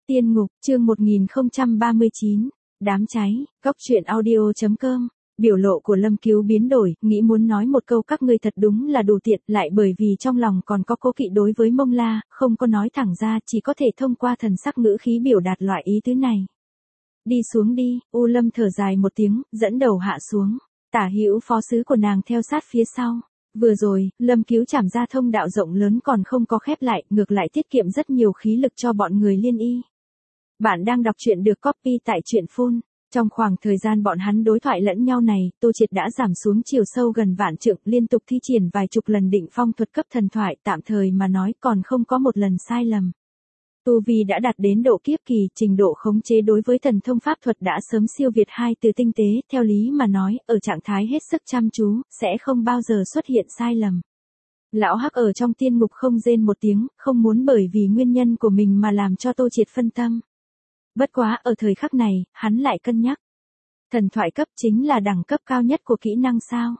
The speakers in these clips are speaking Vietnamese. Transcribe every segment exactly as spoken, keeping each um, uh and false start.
Tiên ngục, chương một nghìn không trăm ba mươi chín, đám cháy, góc truyện audio chấm com. Biểu lộ của Lâm Cứu biến đổi, nghĩ muốn nói một câu các ngươi thật đúng là đủ tiện, lại bởi vì trong lòng còn có cố kỵ đối với Mông La, không có nói thẳng ra, chỉ có thể thông qua thần sắc ngữ khí biểu đạt loại ý tứ này. Đi xuống đi, U Lâm thở dài một tiếng, dẫn đầu hạ xuống. Tả hữu phó sứ của nàng theo sát phía sau. Vừa rồi, Lâm Cứu chảm ra thông đạo rộng lớn còn không có khép lại, ngược lại tiết kiệm rất nhiều khí lực cho bọn người liên y. Bạn đang đọc truyện được copy tại truyện phun. Trong khoảng thời gian bọn hắn đối thoại lẫn nhau này, Tô Triệt đã giảm xuống chiều sâu gần vạn trượng, liên tục thi triển vài chục lần định phong thuật cấp thần thoại, tạm thời mà nói còn không có một lần sai lầm. Tu vi đã đạt đến độ kiếp kỳ, trình độ khống chế đối với thần thông pháp thuật đã sớm siêu việt hai từ tinh tế, theo lý mà nói, ở trạng thái hết sức chăm chú, sẽ không bao giờ xuất hiện sai lầm. Lão Hắc ở trong tiên ngục không rên một tiếng, không muốn bởi vì nguyên nhân của mình mà làm cho Tô Triệt phân tâm. Bất quá ở thời khắc này, hắn lại cân nhắc. Thần thoại cấp chính là đẳng cấp cao nhất của kỹ năng sao?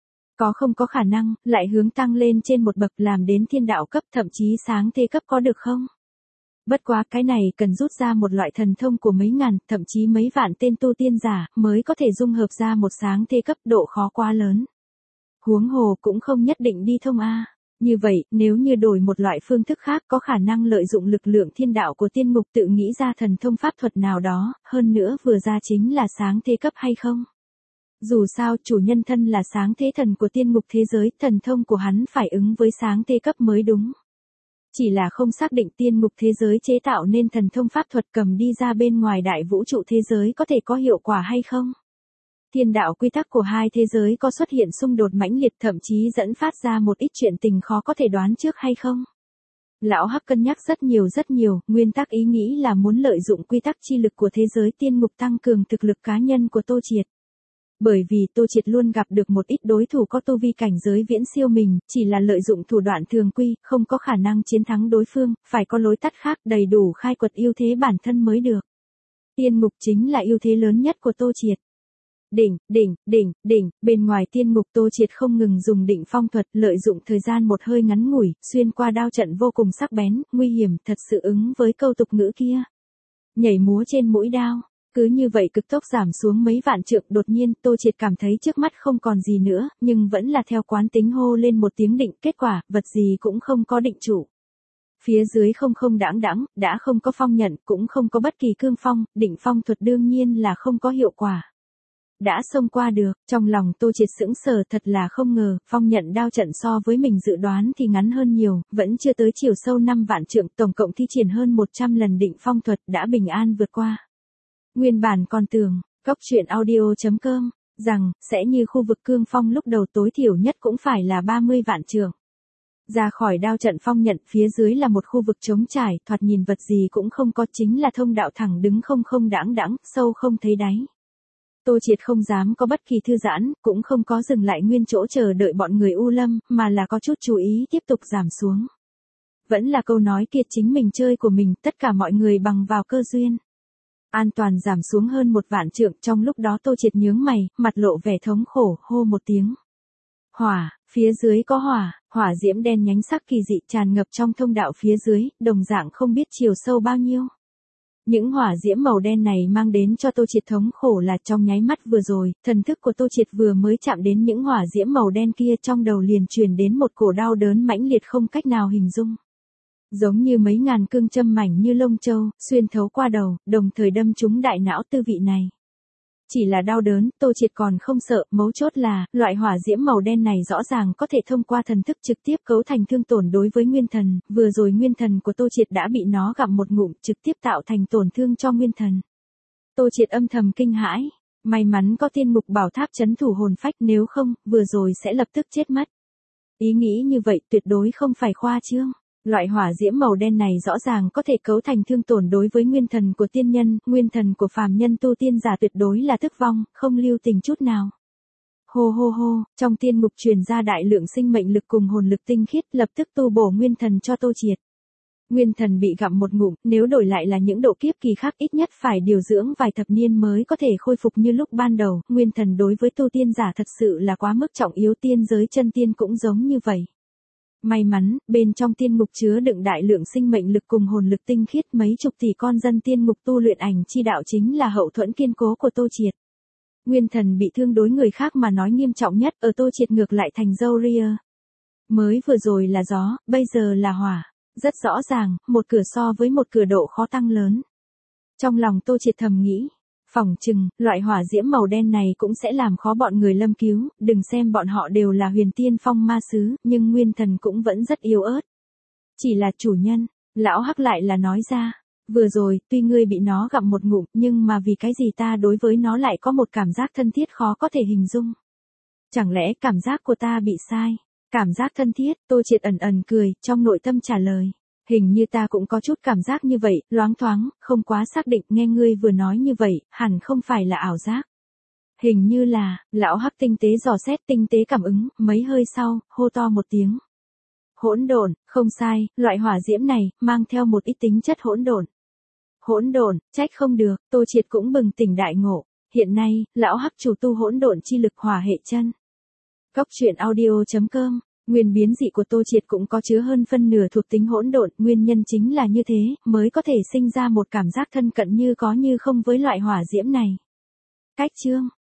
Có không có khả năng, lại hướng tăng lên trên một bậc làm đến thiên đạo cấp, thậm chí sáng thế cấp có được không? Bất quá cái này cần rút ra một loại thần thông của mấy ngàn, thậm chí mấy vạn tên tu tiên giả, mới có thể dung hợp ra một sáng thế cấp, độ khó quá lớn. Huống hồ cũng không nhất định đi thông A. Như vậy, nếu như đổi một loại phương thức khác có khả năng lợi dụng lực lượng thiên đạo của tiên ngục tự nghĩ ra thần thông pháp thuật nào đó, hơn nữa vừa ra chính là sáng thế cấp hay không? Dù sao, chủ nhân thân là sáng thế thần của tiên ngục thế giới, thần thông của hắn phải ứng với sáng thế cấp mới đúng. Chỉ là không xác định tiên ngục thế giới chế tạo nên thần thông pháp thuật cầm đi ra bên ngoài đại vũ trụ thế giới có thể có hiệu quả hay không? Thiên đạo quy tắc của hai thế giới có xuất hiện xung đột mãnh liệt, thậm chí dẫn phát ra một ít chuyện tình khó có thể đoán trước hay không? Lão Hắc cân nhắc rất nhiều rất nhiều, nguyên tắc ý nghĩ là muốn lợi dụng quy tắc chi lực của thế giới tiên ngục tăng cường thực lực cá nhân của Tô Triệt. Bởi vì Tô Triệt luôn gặp được một ít đối thủ có tu vi cảnh giới viễn siêu mình, chỉ là lợi dụng thủ đoạn thường quy, không có khả năng chiến thắng đối phương, phải có lối tắt khác đầy đủ khai quật ưu thế bản thân mới được. Tiên ngục chính là ưu thế lớn nhất của Tô Triệt. Đỉnh, đỉnh, đỉnh, đỉnh, bên ngoài tiên ngục Tô Triệt không ngừng dùng định phong thuật, lợi dụng thời gian một hơi ngắn ngủi, xuyên qua đao trận vô cùng sắc bén, nguy hiểm, thật sự ứng với câu tục ngữ kia. Nhảy múa trên mũi đao. Cứ như vậy cực tốc giảm xuống mấy vạn trượng, đột nhiên Tô Triệt cảm thấy trước mắt không còn gì nữa, nhưng vẫn là theo quán tính hô lên một tiếng định, kết quả, vật gì cũng không có định chủ. Phía dưới không không đãng đãng, đã không có phong nhận, cũng không có bất kỳ cương phong, định phong thuật đương nhiên là không có hiệu quả. Đã xông qua được, trong lòng Tô Triệt sững sờ, thật là không ngờ, phong nhận đao trận so với mình dự đoán thì ngắn hơn nhiều, vẫn chưa tới chiều sâu năm vạn trượng, tổng cộng thi triển hơn một trăm lần định phong thuật đã bình an vượt qua. Nguyên bản còn tưởng, góc truyện audio chấm com, rằng, sẽ như khu vực cương phong lúc đầu tối thiểu nhất cũng phải là ba mươi vạn trượng. Ra khỏi đao trận phong nhận, phía dưới là một khu vực trống trải, thoạt nhìn vật gì cũng không có, chính là thông đạo thẳng đứng không không đãng đãng, sâu không thấy đáy. Tô Triệt không dám có bất kỳ thư giãn, cũng không có dừng lại nguyên chỗ chờ đợi bọn người U Lâm, mà là có chút chú ý tiếp tục giảm xuống. Vẫn là câu nói kia, chính mình chơi của mình, tất cả mọi người bằng vào cơ duyên. An toàn giảm xuống hơn một vạn trượng, trong lúc đó Tô Triệt nhướng mày, mặt lộ vẻ thống khổ, hô một tiếng. Hỏa, phía dưới có hỏa, hỏa diễm đen nhánh sắc kỳ dị tràn ngập trong thông đạo phía dưới, đồng dạng không biết chiều sâu bao nhiêu. Những hỏa diễm màu đen này mang đến cho Tô Triệt thống khổ là trong nháy mắt vừa rồi, thần thức của Tô Triệt vừa mới chạm đến những hỏa diễm màu đen kia, trong đầu liền truyền đến một cổ đau đớn mãnh liệt không cách nào hình dung. Giống như mấy ngàn cương châm mảnh như lông châu, xuyên thấu qua đầu, đồng thời đâm trúng đại não tư vị này. Chỉ là đau đớn, Tô Triệt còn không sợ, mấu chốt là, loại hỏa diễm màu đen này rõ ràng có thể thông qua thần thức trực tiếp cấu thành thương tổn đối với nguyên thần, vừa rồi nguyên thần của Tô Triệt đã bị nó gặm một ngụm, trực tiếp tạo thành tổn thương cho nguyên thần. Tô Triệt âm thầm kinh hãi, may mắn có tiên ngục bảo tháp trấn thủ hồn phách, nếu không, vừa rồi sẽ lập tức chết mất. Ý nghĩ như vậy tuyệt đối không phải khoa trương. Loại hỏa diễm màu đen này rõ ràng có thể cấu thành thương tổn đối với nguyên thần của tiên nhân, nguyên thần của phàm nhân tu tiên giả tuyệt đối là thức vong, không lưu tình chút nào. Hô hô hô, trong tiên ngục truyền ra đại lượng sinh mệnh lực cùng hồn lực tinh khiết, lập tức tu bổ nguyên thần cho Tô Triệt. Nguyên thần bị gặm một ngụm, nếu đổi lại là những độ kiếp kỳ khác ít nhất phải điều dưỡng vài thập niên mới có thể khôi phục như lúc ban đầu, nguyên thần đối với tu tiên giả thật sự là quá mức trọng yếu, tiên giới chân tiên cũng giống như vậy. May mắn, bên trong tiên ngục chứa đựng đại lượng sinh mệnh lực cùng hồn lực tinh khiết, mấy chục tỷ con dân tiên ngục tu luyện ảnh chi đạo chính là hậu thuẫn kiên cố của Tô Triệt. Nguyên thần bị thương đối người khác mà nói nghiêm trọng nhất, ở Tô Triệt ngược lại thành dâu ria. Mới vừa rồi là gió, bây giờ là hỏa. Rất rõ ràng, một cửa so với một cửa độ khó tăng lớn. Trong lòng Tô Triệt thầm nghĩ, phỏng chừng, loại hỏa diễm màu đen này cũng sẽ làm khó bọn người Lâm Cứu, đừng xem bọn họ đều là huyền tiên phong ma sứ, nhưng nguyên thần cũng vẫn rất yếu ớt. Chỉ là chủ nhân, lão Hắc lại là nói ra, vừa rồi, tuy ngươi bị nó gặm một ngụm, nhưng mà vì cái gì ta đối với nó lại có một cảm giác thân thiết khó có thể hình dung. Chẳng lẽ cảm giác của ta bị sai? Cảm giác thân thiết, Tô Triệt ẩn ẩn cười, trong nội tâm trả lời. Hình như ta cũng có chút cảm giác như vậy, loáng thoáng, không quá xác định, nghe ngươi vừa nói như vậy, hẳn không phải là ảo giác. Hình như là, lão Hắc tinh tế dò xét, tinh tế cảm ứng, mấy hơi sau, hô to một tiếng. Hỗn độn, không sai, loại hỏa diễm này, mang theo một ít tính chất hỗn độn. Hỗn độn, trách không được, Tô Triệt cũng bừng tỉnh đại ngộ. Hiện nay, lão Hắc chủ tu hỗn độn chi lực hỏa hệ chân. Cốc truyện audio chấm com. Nguyên biến dị của Tô Triệt cũng có chứa hơn phân nửa thuộc tính hỗn độn, nguyên nhân chính là như thế, mới có thể sinh ra một cảm giác thân cận như có như không với loại hỏa diễm này. Cách chương